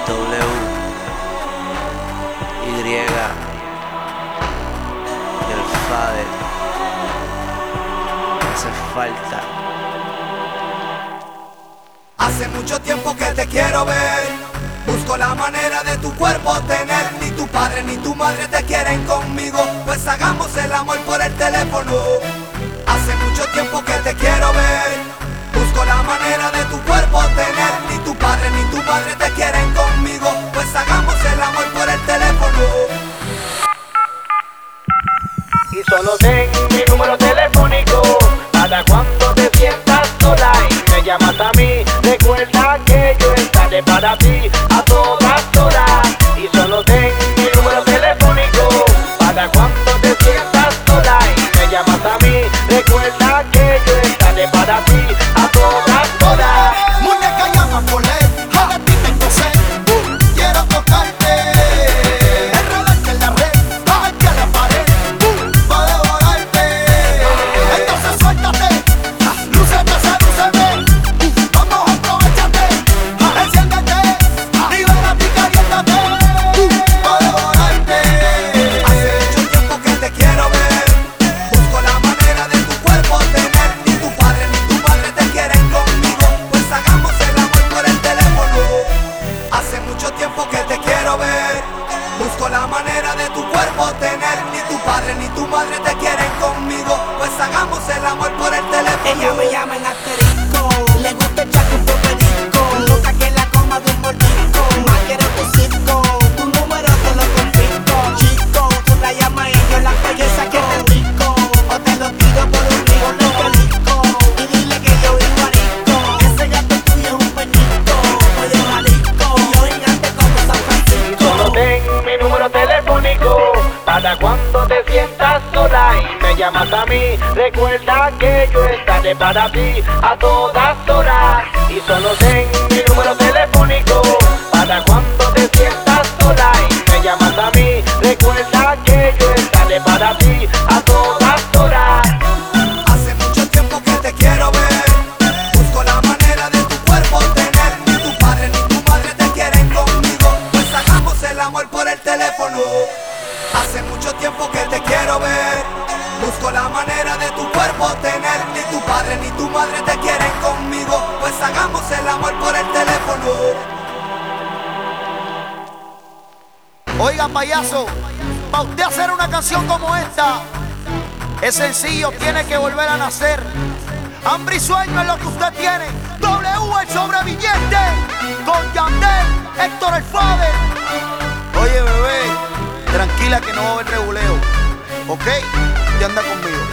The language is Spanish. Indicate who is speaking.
Speaker 1: Y el Fader hace falta.
Speaker 2: Hace mucho tiempo que te quiero ver. Busco la manera de tu cuerpo tener. Ni tu padre ni tu madre te quieren conmigo, pues hagamos el amor por el teléfono. Hace mucho tiempo que te quiero ver. Busco la manera de tu cuerpo tener. Ni tu padre ni tu madre te quieren conmigo, pues hagamos el amor por el teléfono.
Speaker 3: Y solo ten mi número telefónico para cuando te sientas sola y me llamas a mí. Recuerda que yo estaré para ti a todas horas. Y solo ten mi número telefónico para cuando te sientas sola y me llamas a mí. Recuerda que yo estaré para ti a todas horas.
Speaker 2: Muñeca, llama por él, ahora ti tengo sed. Quiero tocarte, enredarte en la red, bajarte a la pared, pa' devorarte. Entonces suéltate, lúcete, sedúceme. Vamos, aprovechate, enciéndete, libérate y caliéntate, pa' devorarte. Hace mucho tiempo que te quiero ver. Busco la manera de tu cuerpo tener. Ni tu padre ni tu madre te quieren conmigo, pues hagamos el amor por el teléfono. Hace mucho tiempo que te quiero ver. Busco la manera de tu cuerpo tener. Ni tu padre ni tu madre te quieren conmigo, pues hagamos el amor por el teléfono.
Speaker 4: Ella me llama en asterisco, le gusta el chaco por perico, loca que la coma de un mordisco, más quiero tu circo, tu número te lo confisco. Chico, tú la llamas y yo la belleza que te disco, o te lo tiro por un río de pelisco, y dile que yo vivo arisco, ese gato tuyo es un peñico, soy de Jalisco, yo gigante como San
Speaker 3: Y
Speaker 4: Francisco.
Speaker 3: solo ten mi número telefónico para cuando te sientas sola y me llamas a mí. Recuerda que yo estaré para ti a todas horas. Y solo ten mi número telefónico para cuando te sientas sola y me llamas a mí. Recuerda que yo estaré para ti a todas horas.
Speaker 2: Hace mucho tiempo que te quiero ver. Busco la manera de tu cuerpo tener. Ni tu padre ni tu madre te quieren conmigo, pues hagamos el amor por el teléfono. Hace mucho tiempo que te quiero ver. Busco la manera de tu cuerpo tener. Ni tu padre ni tu madre te quieren conmigo, pues hagamos el amor por el teléfono.
Speaker 5: Oiga, payaso, para usted hacer una canción como esta, es sencillo, tiene que volver a nacer. Hambre y sueño es lo que usted tiene. W, el sobreviviente, con Yandel, Héctor el Fader. Oye, bebé, tranquila que no va a haber reguleo, ¿ok? Ya anda conmigo.